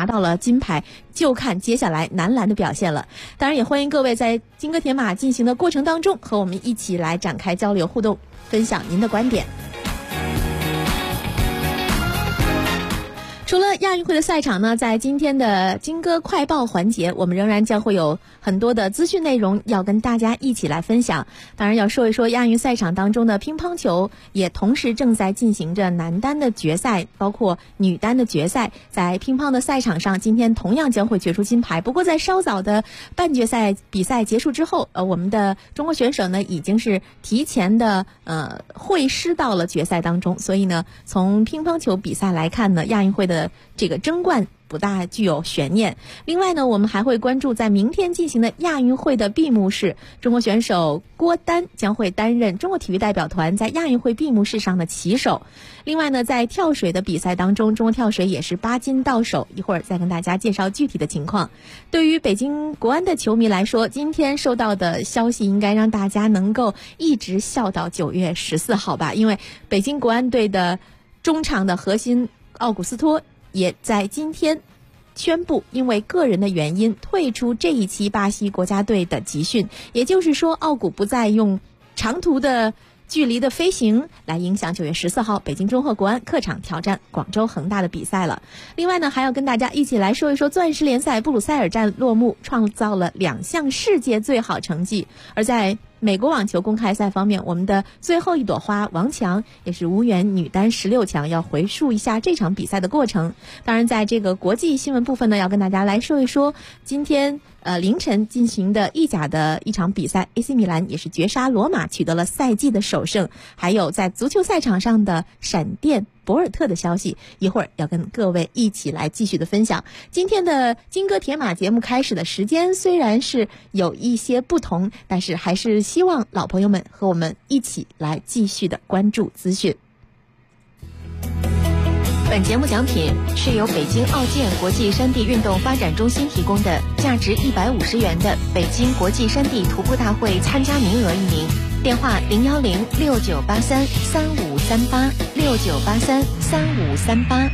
拿到了金牌，就看接下来男篮的表现了。当然也欢迎各位在金戈铁马进行的过程当中和我们一起来展开交流互动，分享您的观点。除了亚运会的赛场呢，在今天的金戈快报环节，我们仍然将会有很多的资讯内容要跟大家一起来分享。当然要说一说亚运赛场当中的乒乓球，也同时正在进行着男单的决赛，包括女单的决赛。在乒乓的赛场上，今天同样将会决出金牌。不过在稍早的半决赛比赛结束之后，我们的中国选手呢已经是提前的会师到了决赛当中。所以呢，从乒乓球比赛来看呢，亚运会的这个争冠不大具有悬念。另外呢，我们还会关注在明天进行的亚运会的闭幕式，中国选手郭丹将会担任中国体育代表团在亚运会闭幕式上的旗手。另外呢，在跳水的比赛当中，中国跳水也是8金到手，一会儿再跟大家介绍具体的情况。对于北京国安的球迷来说，今天收到的消息应该让大家能够一直笑到9月14号吧，因为北京国安队的中场的核心奥古斯托也在今天宣布因为个人的原因退出这一期巴西国家队的集训，也就是说奥古不再用长途的距离的飞行来影响9月14号北京中赫国安客场挑战广州恒大的比赛了。另外呢，还要跟大家一起来说一说钻石联赛布鲁塞尔站落幕，创造了2项世界最好成绩。而在美国网球公开赛方面，我们的最后一朵花王强也是无缘女单16强，要回述一下这场比赛的过程。当然在这个国际新闻部分呢，要跟大家来说一说今天凌晨进行的意甲的一场比赛， AC 米兰也是绝杀罗马，取得了赛季的首胜。还有在足球赛场上的闪电博尔特的消息，一会儿要跟各位一起来继续的分享。今天的金戈铁马节目开始的时间虽然是有一些不同，但是还是希望老朋友们和我们一起来继续的关注资讯。 本节目奖品是由北京奥健国际山地运动发展中心提供的，价值150元的北京国际山地徒步大会参加名额1名。电话01069833538，69833538。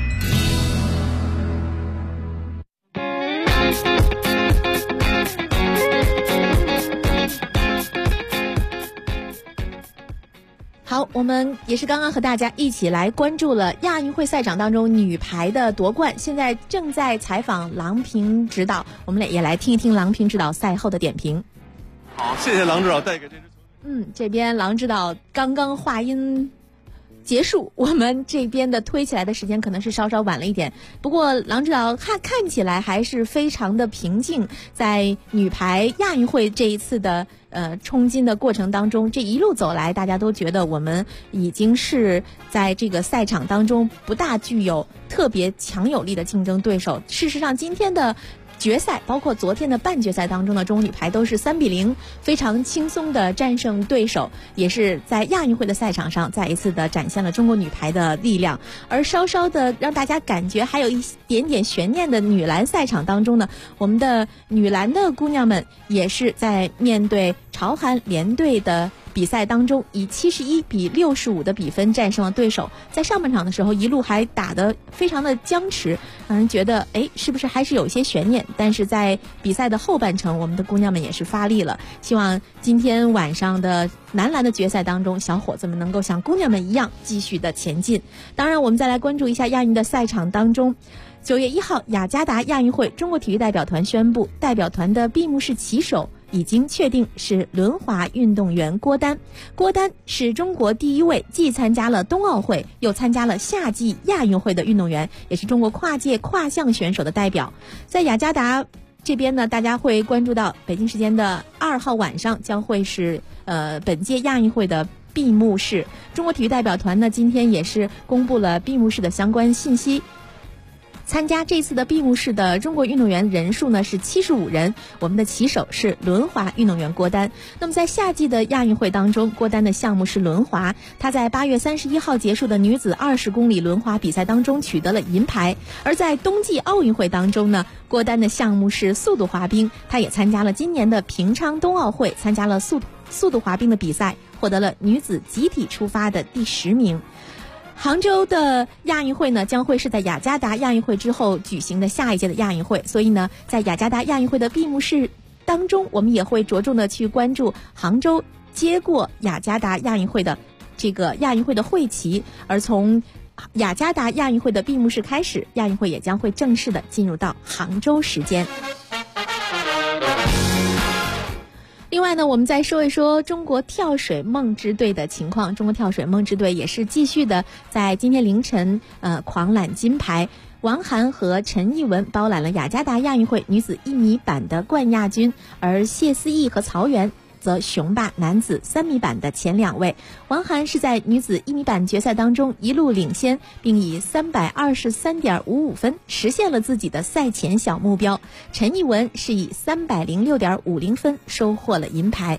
好，我们也是刚刚和大家一起来关注了亚运会赛场当中女排的夺冠，现在正在采访郎平指导，我们也来听一听郎平指导赛后的点评。 好，谢谢郎指导带给这支球队。 这边郎指导刚刚话音结束，我们这边的推起来的时间可能是稍稍晚了一点，不过郎指导看起来还是非常的平静。在女排亚运会这一次的冲金的过程当中，这一路走来大家都觉得我们已经是在这个赛场当中不大具有特别强有力的竞争对手。事实上今天的决赛包括昨天的半决赛当中的中国女排都是3-0非常轻松的战胜对手，也是在亚运会的赛场上再一次的展现了中国女排的力量。而稍稍的让大家感觉还有一点点悬念的女篮赛场当中呢，我们的女篮的姑娘们也是在面对朝韩联队的比赛当中以71-65的比分战胜了对手。在上半场的时候一路还打得非常的僵持，让人觉得是不是还是有一些悬念。但是在比赛的后半程，我们的姑娘们也是发力了，希望今天晚上的男篮的决赛当中，小伙子们能够像姑娘们一样继续的前进。当然我们再来关注一下亚运的赛场当中，9月1号雅加达亚运会，中国体育代表团宣布代表团的闭幕式旗手已经确定是轮滑运动员郭丹。郭丹是中国第一位既参加了冬奥会又参加了夏季亚运会的运动员，也是中国跨界跨项选手的代表。在雅加达这边呢，大家会关注到北京时间的2号晚上将会是本届亚运会的闭幕式。中国体育代表团呢今天也是公布了闭幕式的相关信息。参加这次的闭幕式的中国运动员人数呢是75人，我们的旗手是轮滑运动员郭丹。那么在夏季的亚运会当中，郭丹的项目是轮滑，他在8月31号结束的女子20公里轮滑比赛当中取得了银牌。而在冬季奥运会当中呢，郭丹的项目是速度滑冰，他也参加了今年的平昌冬奥会，参加了速度滑冰的比赛，获得了女子集体出发的第10名。 杭州的亚运会呢，将会是在雅加达亚运会之后举行的下一届的亚运会，所以呢，在雅加达亚运会的闭幕式当中，我们也会着重的去关注杭州接过雅加达亚运会的这个亚运会的会旗，而从雅加达亚运会的闭幕式开始，亚运会也将会正式的进入到杭州时间。另外呢，我们再说一说中国跳水梦之队的情况。中国跳水梦之队也是继续的在今天凌晨狂揽金牌。王涵和陈艺文包揽了雅加达亚运会女子1米板的冠亚军，而谢思义和曹缘则雄霸男子3米板的前2位。王涵是在女子1米板决赛当中一路领先，并以323.55分实现了自己的赛前小目标。陈艺文是以306.50分收获了银牌。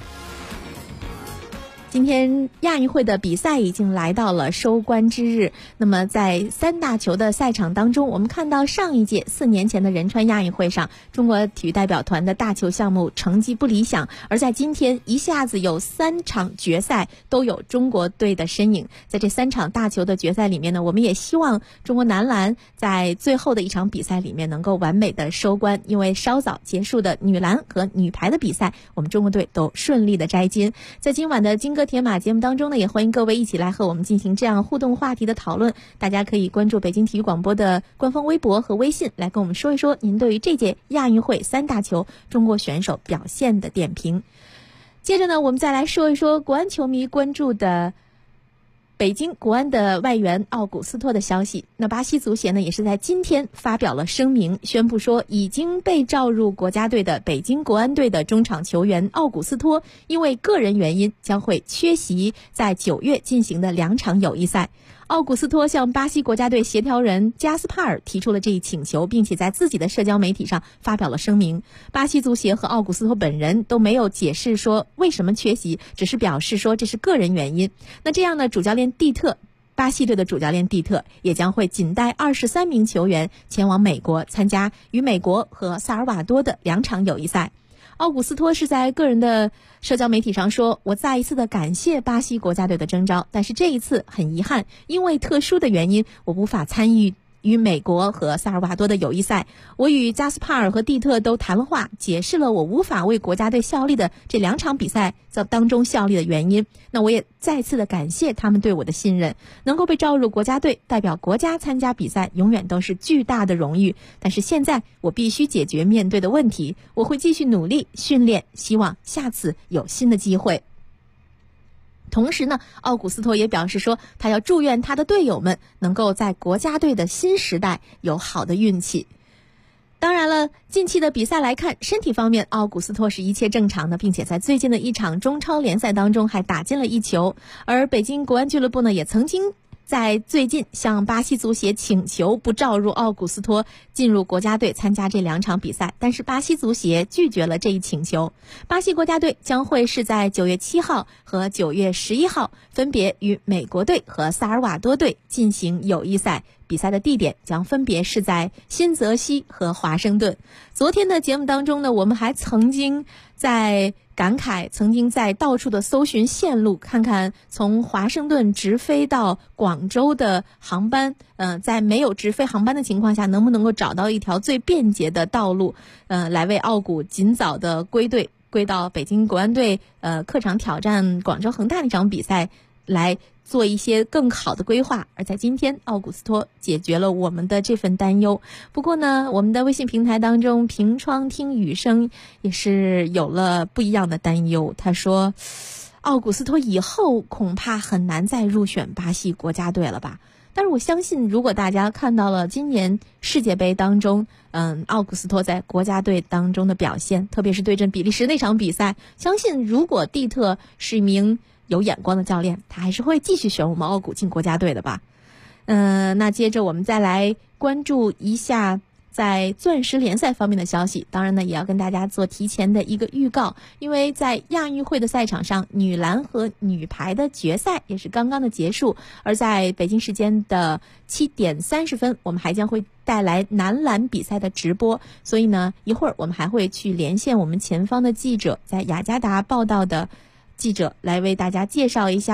今天亚运会的比赛已经来到了收官之日，那么在3大球的赛场当中，我们看到上一届4年前的仁川亚运会上，中国体育代表团的大球项目成绩不理想，而在今天一下子有3场决赛都有中国队的身影。在这3场大球的决赛里面呢，我们也希望中国男篮在最后的一场比赛里面能够完美的收官，因为稍早结束的女篮和女排的比赛，我们中国队都顺利的摘金。在今晚的金戈铁马节目当中呢，也欢迎各位一起来和我们进行这样互动话题的讨论。大家可以关注北京体育广播的官方微博和微信，来跟我们说一说您对于这届亚运会3大球中国选手表现的点评。接着呢，我们再来说一说国安球迷关注的北京国安的外援奥古斯托的消息。那巴西足协呢，也是在今天发表了声明，宣布说已经被召入国家队的北京国安队的中场球员奥古斯托，因为个人原因将会缺席在9月进行的2场友谊赛。奥古斯托向巴西国家队协调人加斯帕尔提出了这一请求，并且在自己的社交媒体上发表了声明。巴西足协和奥古斯托本人都没有解释说为什么缺席，只是表示说这是个人原因。那这样呢，主教练蒂特，巴西队的主教练蒂特也将会仅带23名球员前往美国参加与美国和萨尔瓦多的2场友谊赛。奥古斯托是在个人的社交媒体上说，我再一次的感谢巴西国家队的征召，但是这一次很遗憾，因为特殊的原因，我无法参与与美国和萨尔瓦多的友谊赛。我与加斯帕尔和蒂特都谈了话，解释了我无法为国家队效力的这2场比赛在当中效力的原因。那我也再次的感谢他们对我的信任，能够被召入国家队代表国家参加比赛永远都是巨大的荣誉，但是现在我必须解决面对的问题，我会继续努力训练，希望下次有新的机会。同时呢，奥古斯托也表示说，他要祝愿他的队友们能够在国家队的新时代有好的运气。当然了，近期的比赛来看，身体方面奥古斯托是一切正常的，并且在最近的一场中超联赛当中还打进了1球。而北京国安俱乐部呢，也曾经在最近向巴西足协请求不召入奥古斯托进入国家队参加这2场比赛，但是巴西足协拒绝了这一请求。巴西国家队将会是在9月7号和9月11号分别与美国队和萨尔瓦多队进行友谊赛，比赛的地点将分别是在新泽西和华盛顿。昨天的节目当中呢，我们还曾经在感慨，曾经在到处的搜寻线路，看看从华盛顿直飞到广州的航班，在没有直飞航班的情况下，能不能够找到一条最便捷的道路，来为奥古尽早的归到北京国安队，客场挑战广州恒大那场比赛来做一些更好的规划。而在今天，奥古斯托解决了我们的这份担忧。不过呢，我们的微信平台当中，平窗听雨声也是有了不一样的担忧。他说，奥古斯托以后恐怕很难再入选巴西国家队了吧。但是我相信，如果大家看到了今年世界杯当中，奥古斯托在国家队当中的表现，特别是对阵比利时那场比赛，相信如果蒂特是一名有眼光的教练，他还是会继续选我们奥古进国家队的吧。那接着我们再来关注一下在钻石联赛方面的消息。当然呢，也要跟大家做提前的一个预告，因为在亚运会的赛场上，女篮和女排的决赛也是刚刚的结束，而在北京时间的7点30分，我们还将会带来男篮比赛的直播。所以呢，一会儿我们还会去连线我们前方的记者，在雅加达报道的记者，来为大家介绍一下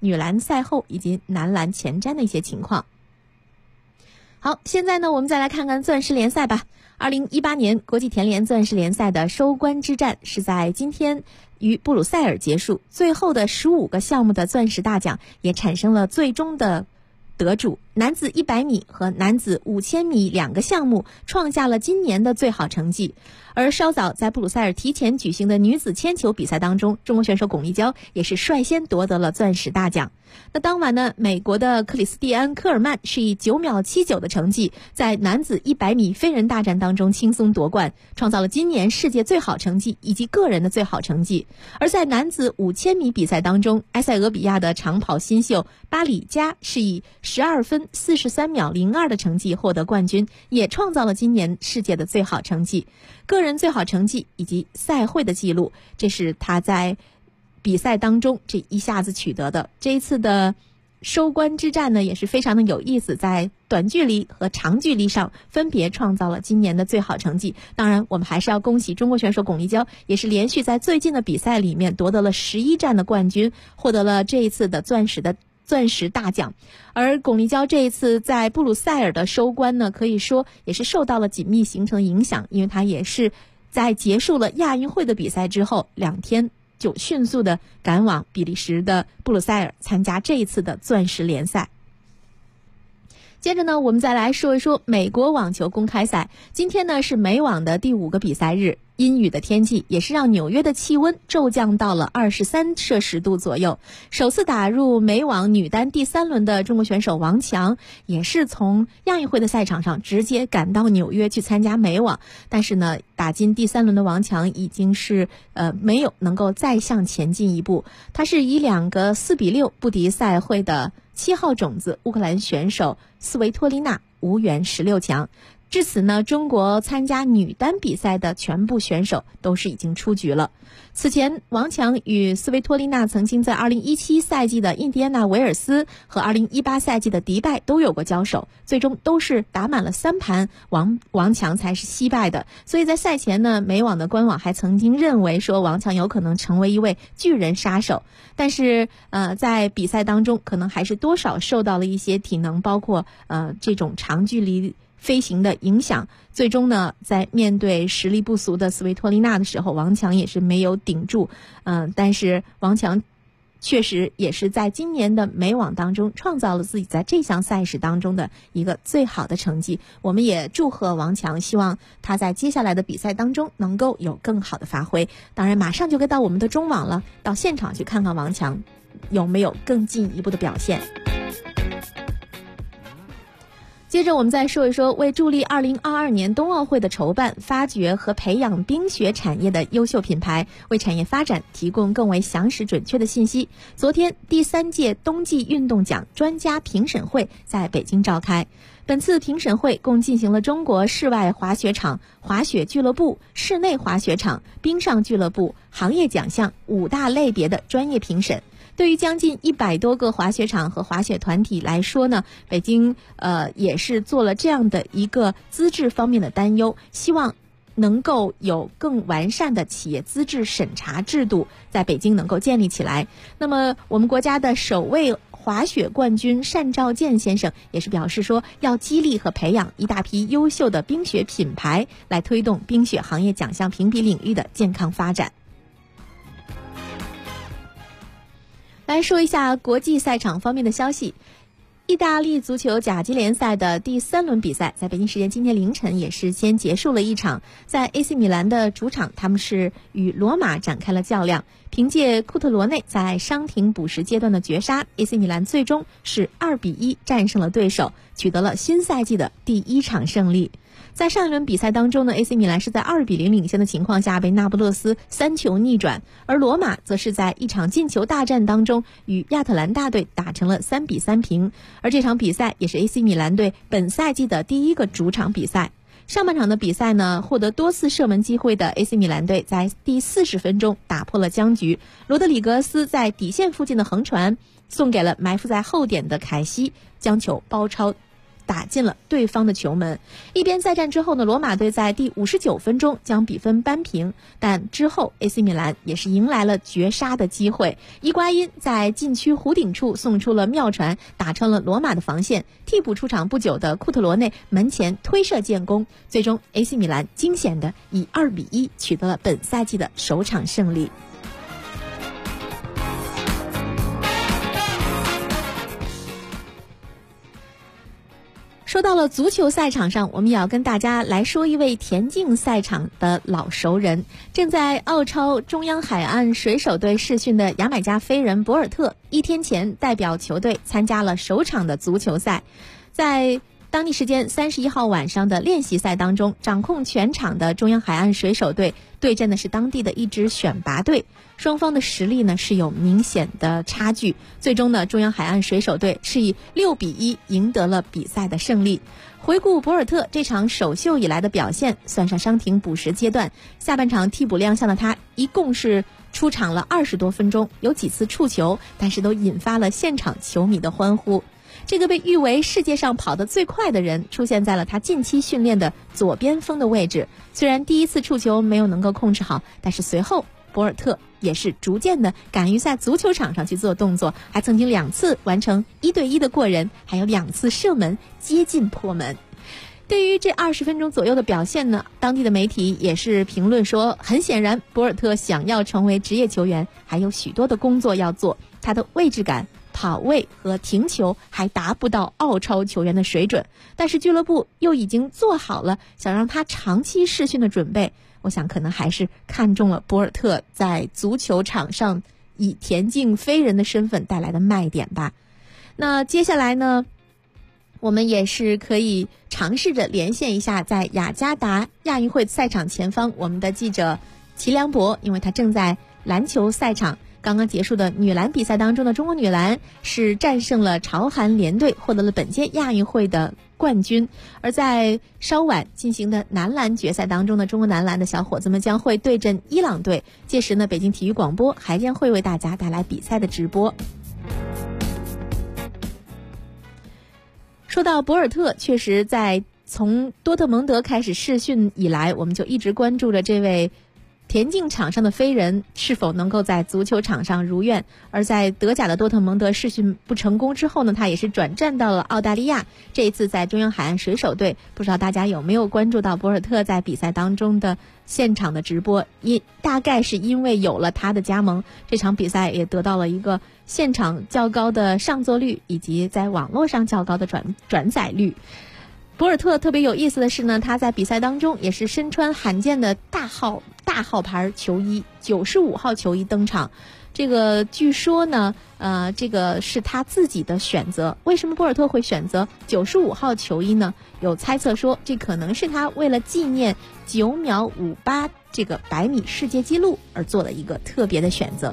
女篮赛后以及男篮前瞻的一些情况。好，现在呢，我们再来看看钻石联赛吧。2018年国际田联钻石联赛的收官之战是在今天于布鲁塞尔结束，最后的15个项目的钻石大奖也产生了最终的得主，男子100米和男子5000米2个项目创下了今年的最好成绩。而稍早在布鲁塞尔提前举行的女子铅球比赛当中，中国选手巩立姣也是率先夺得了钻石大奖。那当晚呢，美国的克里斯蒂安·科尔曼是以9秒79的成绩，在男子100米飞人大战当中轻松夺冠，创造了今年世界最好成绩以及个人的最好成绩。而在男子5000米比赛当中，埃塞俄比亚的长跑新秀巴里加是以12分43秒02的成绩获得冠军，也创造了今年世界的最好成绩、个人最好成绩以及赛会的记录。这是他在比赛当中这一下子取得的。这一次的收官之战呢，也是非常的有意思，在短距离和长距离上分别创造了今年的最好成绩。当然我们还是要恭喜中国选手巩立姣，也是连续在最近的比赛里面夺得了11站的冠军，获得了这一次的钻石大奖。而巩立姣这一次在布鲁塞尔的收官呢，可以说也是受到了紧密行程的影响，因为他也是在结束了亚运会的比赛之后2天就迅速的赶往比利时的布鲁塞尔参加这一次的钻石联赛。接着呢，我们再来说一说美国网球公开赛。今天呢是美网的第5个比赛日，阴雨的天气也是让纽约的气温骤降到了23摄氏度左右。首次打入美网女单第3轮的中国选手王强，也是从亚运会的赛场上直接赶到纽约去参加美网，但是呢，打进第3轮的王强已经是没有能够再向前进一步。她是以2个4比6不敌赛会的7号种子乌克兰选手斯维托利娜，无缘16强。至此呢，中国参加女单比赛的全部选手都是已经出局了。此前，王强与斯维托利娜曾经在2017赛季的印第安纳维尔斯和2018赛季的迪拜都有过交手，最终都是打满了3盘，王强才是惜败的。所以在赛前呢，美网的官网还曾经认为说王强有可能成为一位巨人杀手，但是在比赛当中可能还是多少受到了一些体能包括这种长距离飞行的影响，最终呢，在面对实力不俗的斯维托利娜的时候，王强也是没有顶住。但是王强确实也是在今年的美网当中创造了自己在这项赛事当中的一个最好的成绩。我们也祝贺王强，希望他在接下来的比赛当中能够有更好的发挥。当然马上就该到我们的中网了，到现场去看看王强有没有更进一步的表现。接着我们再说一说为助力2022年冬奥会的筹办、发掘和培养冰雪产业的优秀品牌，为产业发展提供更为详实准确的信息。昨天第3届冬季运动奖专家评审会在北京召开。本次评审会共进行了中国室外滑雪场、滑雪俱乐部、室内滑雪场、冰上俱乐部、行业奖项5大类别的专业评审。对于将近100多个滑雪场和滑雪团体来说呢，北京也是做了这样的一个资质方面的担忧，希望能够有更完善的企业资质审查制度在北京能够建立起来。那么我们国家的首位滑雪冠军单兆健先生也是表示说，要激励和培养一大批优秀的冰雪品牌，来推动冰雪行业奖项评比领域的健康发展。来说一下国际赛场方面的消息。意大利足球甲级联赛的第3轮比赛在北京时间今天凌晨也是先结束了一场，在 AC 米兰的主场，他们是与罗马展开了较量。凭借库特罗内在伤停补时阶段的绝杀， AC 米兰最终是2比1战胜了对手，取得了新赛季的第1场胜利。在上一轮比赛当中呢， AC 米兰是在2比0领先的情况下被那不勒斯3球逆转，而罗马则是在一场进球大战当中与亚特兰大队打成了3比3平，而这场比赛也是 AC 米兰队本赛季的第1个主场比赛。上半场的比赛呢，获得多次射门机会的 AC 米兰队在第40分钟打破了僵局，罗德里格斯在底线附近的横传送给了埋伏在后点的凯西，将球包抄打进了对方的球门。一边再战之后呢，罗马队在第59分钟将比分扳平，但之后 AC 米兰也是迎来了绝杀的机会。伊瓜因在禁区弧顶处送出了妙传，打穿了罗马的防线。替补出场不久的库特罗内门前推射建功，最终 AC 米兰惊险的以2-1取得了本赛季的首场胜利。说到了足球赛场上，我们也要跟大家来说一位田径赛场的老熟人。正在澳超中央海岸水手队试训的牙买加飞人博尔特，1天前代表球队参加了首场的足球赛。在当地时间31号晚上的练习赛当中，掌控全场的中央海岸水手队对阵的是当地的一支选拔队，双方的实力呢是有明显的差距。最终呢，中央海岸水手队是以6-1赢得了比赛的胜利。回顾博尔特这场首秀以来的表现，算上伤停补时阶段，下半场替补亮相的他一共是出场了20多分钟，有几次触球，但是都引发了现场球迷的欢呼。这个被誉为世界上跑得最快的人出现在了他近期训练的左边锋的位置。虽然第一次触球没有能够控制好，但是随后博尔特也是逐渐的敢于在足球场上去做动作，还曾经2次完成1对1的过人，还有2次射门接近破门。对于这20分钟左右的表现呢，当地的媒体也是评论说，很显然博尔特想要成为职业球员还有许多的工作要做，他的位置感、跑位和停球还达不到澳超球员的水准，但是俱乐部又已经做好了想让他长期试训的准备。我想可能还是看中了博尔特在足球场上以田径飞人的身份带来的卖点吧。那接下来呢，我们也是可以尝试着连线一下在雅加达亚运会赛场前方我们的记者齐良博，因为他正在篮球赛场刚刚结束的女篮比赛当中的中国女篮是战胜了朝韩联队，获得了本届亚运会的冠军。而在稍晚进行的男篮决赛当中呢，中国男篮的小伙子们将会对阵伊朗队，届时呢，北京体育广播还将会为大家带来比赛的直播。说到博尔特，确实在从多特蒙德开始试训以来，我们就一直关注着这位田径场上的飞人是否能够在足球场上如愿。而在德甲的多特蒙德试训不成功之后呢，他也是转战到了澳大利亚。这一次在中央海岸水手队，不知道大家有没有关注到博尔特在比赛当中的现场的直播，大概是因为有了他的加盟，这场比赛也得到了一个现场较高的上座率，以及在网络上较高的转载率。博尔特特别有意思的是呢，他在比赛当中也是身穿罕见的大号牌球衣95号球衣登场。这个据说呢，这个是他自己的选择。为什么博尔特会选择95号球衣呢？有猜测说，这可能是他为了纪念9秒58这个100米世界纪录而做的一个特别的选择。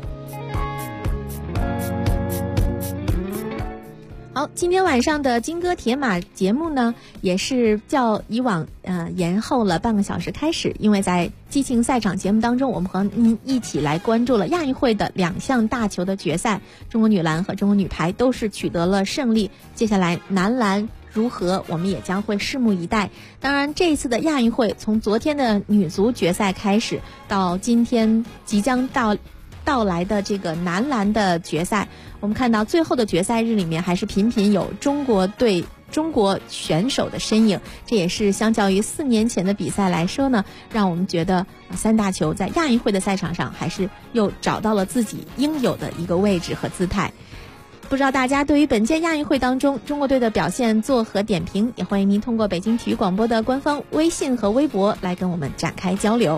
好，今天晚上的金戈铁马节目呢，也是较以往延后了半个小时开始，因为在激情赛场节目当中，我们和您一起来关注了亚运会的2项大球的决赛，中国女篮和中国女排都是取得了胜利。接下来男篮如何，我们也将会拭目以待。当然，这一次的亚运会从昨天的女足决赛开始，到今天即将到来的这个男篮的决赛，我们看到最后的决赛日里面还是频频有中国选手的身影，这也是相较于4年前的比赛来说呢，让我们觉得三大球在亚运会的赛场上还是又找到了自己应有的一个位置和姿态。不知道大家对于本届亚运会当中中国队的表现作何点评，也欢迎您通过北京体育广播的官方微信和微博来跟我们展开交流。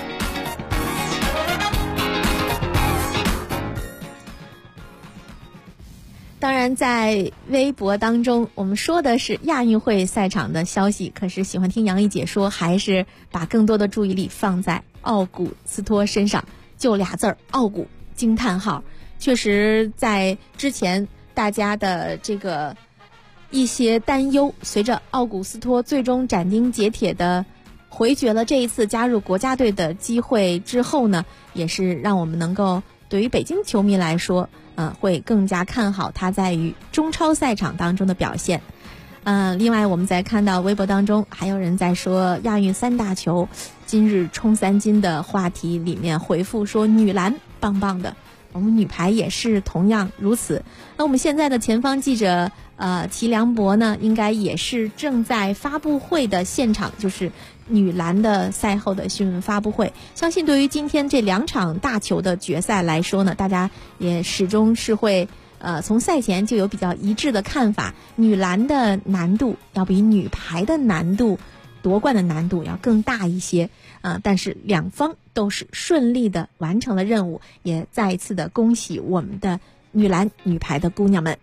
当然在微博当中我们说的是亚运会赛场的消息，可是喜欢听杨毅解说还是把更多的注意力放在奥古斯托身上，就俩字儿，奥古惊叹号。确实在之前大家的这个一些担忧，随着奥古斯托最终斩钉截铁的回绝了这一次加入国家队的机会之后呢，也是让我们能够对于北京球迷来说会更加看好他在于中超赛场当中的表现。 另外我们在看到微博当中还有人在说亚运3大球今日冲3金的话题里面回复说女篮棒棒的，我们女排也是同样如此。那我们现在的前方记者齐良博呢，应该也是正在发布会的现场，就是女篮的赛后的新闻发布会。相信对于今天这2场大球的决赛来说呢，大家也始终是会从赛前就有比较一致的看法，女篮的难度要比女排的难度夺冠的难度要更大一些但是两方都是顺利的完成了任务，也再一次的恭喜我们的女篮女排的姑娘们。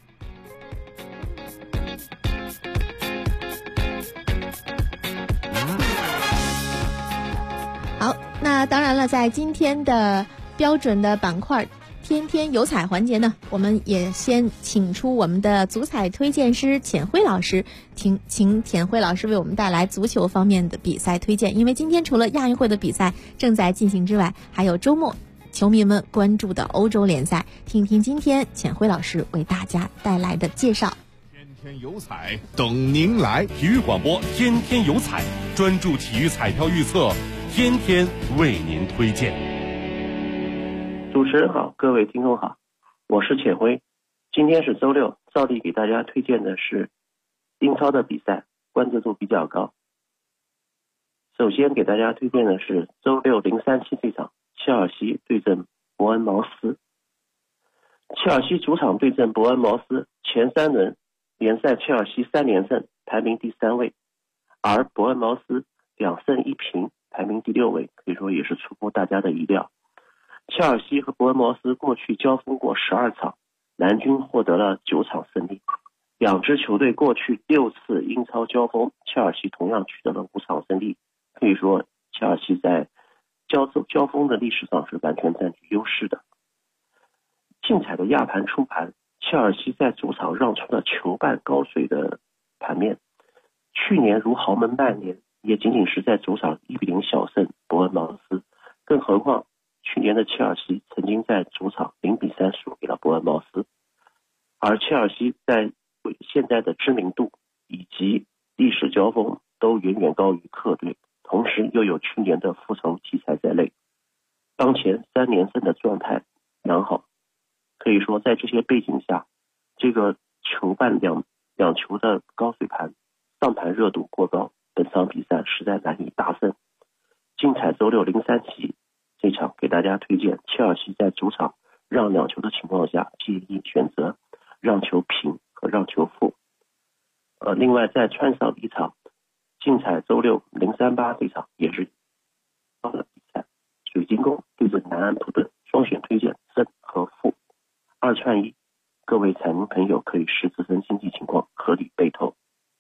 好，那当然了，在今天的标准的板块天天有彩环节呢，我们也先请出我们的足彩推荐师浅辉老师，请浅辉老师为我们带来足球方面的比赛推荐。因为今天除了亚运会的比赛正在进行之外，还有周末球迷们关注的欧洲联赛，听听今天浅辉老师为大家带来的介绍。 天天有彩等您来， 体育广播天天有彩，专注体育彩票预测，天天为您推荐。 主持人好，各位听众好，我是浅辉。今天是周六，照例给大家推荐的是英超的比赛，关注度比较高。首先给大家推荐的是周六037这场，切尔西对阵伯恩茅斯。切尔西主场对阵伯恩茅斯，前3轮联赛切尔西3连胜，排名第3位，而伯恩茅斯2胜1平，排名第6位，可以说也是出乎大家的意料。切尔西和伯恩茅斯过去交锋过12场，蓝军获得了9场胜利。两支球队过去6次英超交锋，切尔西同样取得了5场胜利。可以说，切尔西在交锋的历史上是完全占据优势的。竞彩的亚盘出盘，切尔西在主场让出了球半高水的盘面。去年如豪门曼联，也仅仅是在主场1比0小胜伯恩茅斯，更何况去年的切尔西曾经在主场0比3输给了伯恩茅斯，而切尔西在现在的知名度以及历史交锋都远远高于客队，同时又有去年的复仇题材在内，当前3连胜的状态良好。可以说在这些背景下，这个球半两球的高水盘，上盘热度过高，本场比赛实在难以大胜。竞彩周六037这场给大家推荐切尔西在主场让2球的情况下，建议选择让球平和让球负。另外再穿上一场竞彩周六038这场也是的比赛，水晶宫对阵南安普顿，双选推荐胜和负，2串1，各位彩民朋友可以视自身经济情况合理备投。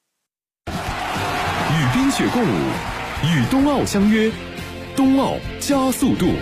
与冰雪共舞，与冬奥相约，冬奥加速度。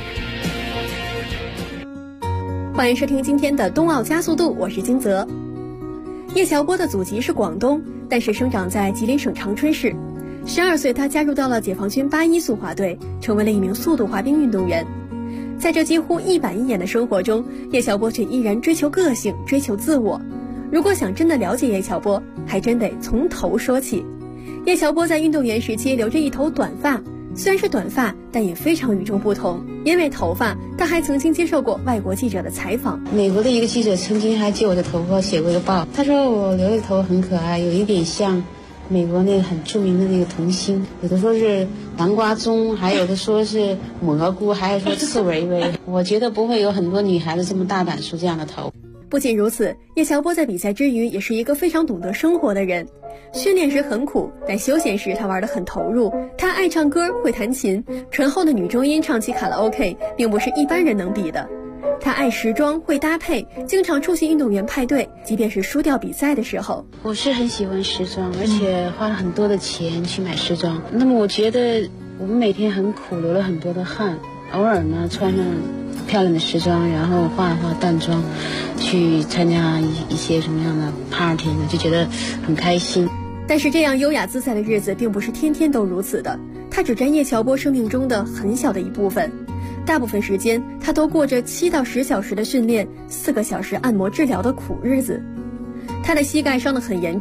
欢迎收听今天的冬奥加速度，我是金泽。叶乔波的祖籍是广东，但是生长在吉林省长春市。12岁，他加入到了解放军81速滑队，成为了一名速度滑冰运动员。在这几乎一板一眼的生活中，叶乔波却依然追求个性，追求自我。如果想真的了解叶乔波，还真得从头说起。叶乔波在运动员时期留着一头短发，虽然是短发，但也非常与众不同。因为头发，他还曾经接受过外国记者的采访。 美国的一个记者曾经还借我的头发写过一个报，他说我留的头很可爱，有一点像美国那个很著名的那个童星，有的说是南瓜棕，还有的说是蘑菇，还有说刺猬薇。我觉得不会有很多女孩子这么大胆梳这样的头。 不仅如此，叶乔波在比赛之余也是一个非常懂得生活的人。训练时很苦，但休闲时他玩得很投入。他爱唱歌，会弹琴，醇厚的女中音唱起卡拉 OK 并不是一般人能比的。他爱时装，会搭配，经常出席运动员派对，即便是输掉比赛的时候。 我是很喜欢时装，而且花了很多的钱去买时装。那么我觉得我们每天很苦，流了很多的汗，偶尔呢穿上漂亮的时装，然后化淡妆，去参加一些什么样的 party 呢，就觉得很开心。 但是这样优雅自在的日子并不是天天都如此的，它只占叶乔波生命中的很小的一部分。大部分时间他都过着7到10小时的训练，4个小时按摩治疗的苦日子。他的膝盖伤得很严重，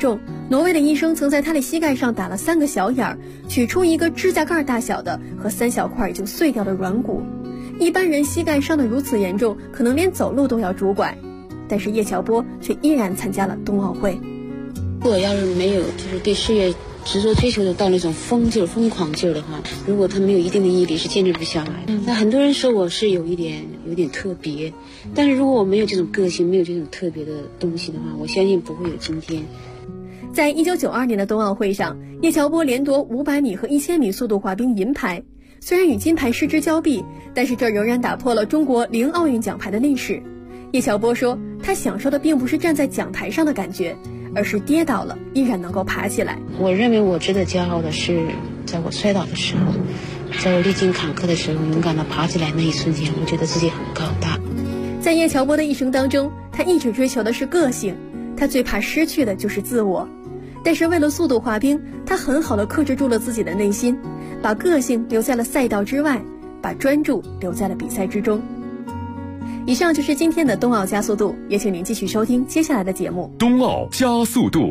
挪威的医生曾在他的膝盖上打了3个小眼儿，取出一个指甲盖大小的和3小块就碎掉的软骨。一般人膝盖伤得如此严重，可能连走路都要拄拐，但是叶乔波却依然参加了冬奥会。 如果要是没有就是对事业执着追求的到那种疯狂劲的话，如果他没有一定的毅力，是坚持不下来。那很多人说我是有点特别，但是如果我没有这种个性，没有这种特别的东西的话，我相信不会有今天。 在1992年的冬奥会上，叶乔波连夺500米和1000米速度滑冰银牌。虽然与金牌失之交臂，但是这仍然打破了中国0奥运奖牌的历史。叶乔波说，他享受的并不是站在讲台上的感觉，而是跌倒了依然能够爬起来。 我认为我值得骄傲的是，在我摔倒的时候，在我历经坎坷的时候，勇敢地爬起来那一瞬间，我觉得自己很高大。 在叶乔波的一生当中，他一直追求的是个性，他最怕失去的就是自我。但是为了速度滑冰，他很好地克制住了自己的内心，把个性留在了赛道之外，把专注留在了比赛之中。以上就是今天的冬奥加速度，也请您继续收听接下来的节目。 冬奥加速度。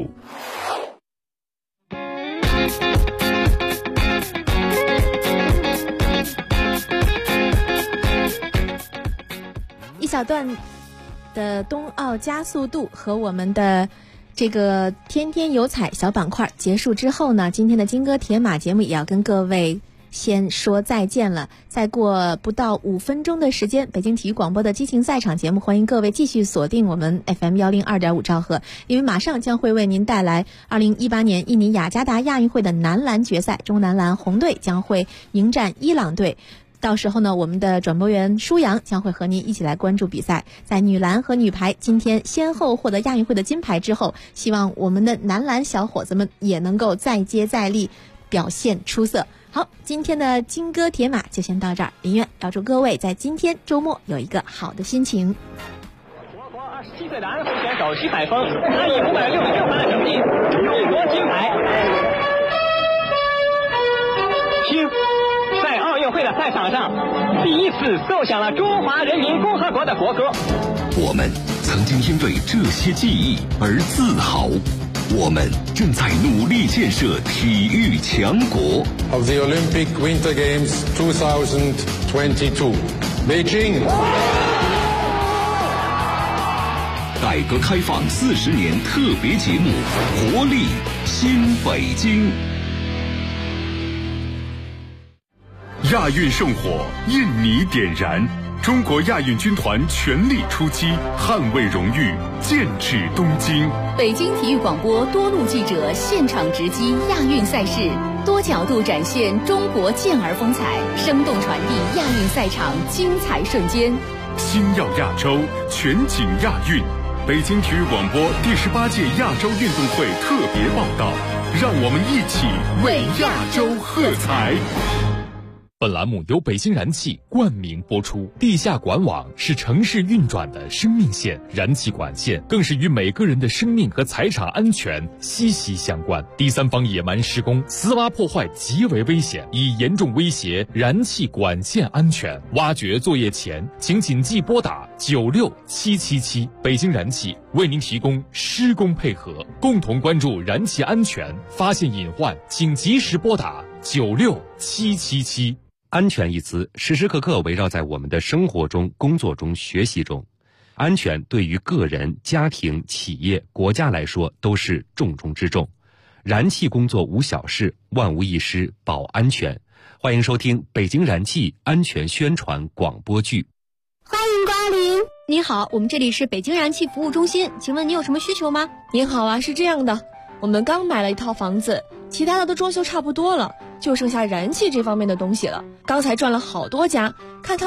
一小段的冬奥加速度和我们的这个天天有彩小板块结束之后呢，今天的金戈铁马节目也要跟各位先说再见了。再过不到5分钟的时间，北京体育广播的激情赛场节目，欢迎各位继续锁定我们 FM102.5 兆赫，因为马上将会为您带来2018年印尼雅加达亚运会的男篮决赛，中男篮红队将会迎战伊朗队。到时候呢，我们的转播员舒阳将会和您一起来关注比赛。在女篮和女排今天先后获得亚运会的金牌之后，希望我们的男篮小伙子们也能够再接再厉，表现出色。好，今天的金戈铁马就先到这儿。林苑要祝各位在今天周末有一个好的心情。 我国27岁的安徽选手徐海峰，他以566分的成绩勇夺金牌。在奥运会的赛场上，第一次奏响了中华人民共和国的国歌。 我们曾经因为这些记忆而自豪，我们正在努力建设体育强国。 Of the Olympic Winter Games 2022, Beijing. 改革开放40年特别节目，活力新北京。亚运圣火，印尼点燃，中国亚运军团全力出击，捍卫荣誉，剑指东京。 北京体育广播多路记者现场直击亚运赛事，多角度展现中国健儿风采，生动传递亚运赛场精彩瞬间。 星耀亚洲，全景亚运。北京体育广播第18届亚洲运动会特别报道，让我们一起为亚洲喝彩。本栏目由北京燃气冠名播出。地下管网是城市运转的生命线，燃气管线更是与每个人的生命和财产安全息息相关。第三方野蛮施工、私挖破坏极为危险，已严重威胁燃气管线安全。挖掘作业前，请谨记拨打96777。北京燃气为您提供施工配合，共同关注燃气安全，发现隐患请及时拨打96777。 安全一词时时刻刻围绕在我们的生活中、工作中、学习中。安全对于个人、家庭、企业、国家来说都是重中之重。燃气工作无小事，万无一失保安全。欢迎收听北京燃气安全宣传广播剧。 欢迎光临。你好，我们这里是北京燃气服务中心，请问你有什么需求吗？ 您好啊，是这样的，我们刚买了一套房子，其他的都装修差不多了，就剩下燃气这方面的东西了。刚才转了好多家，看他们